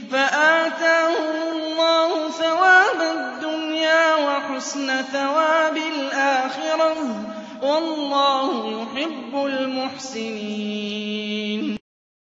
فآتاهم اللَّهُ ثَوَابَ الدُّنْيَا وَحُسْنَ ثَوَابِ الْآخِرَةِ ۗ وَاللَّهُ يُحِبُّ الْمُحْسِنِينَ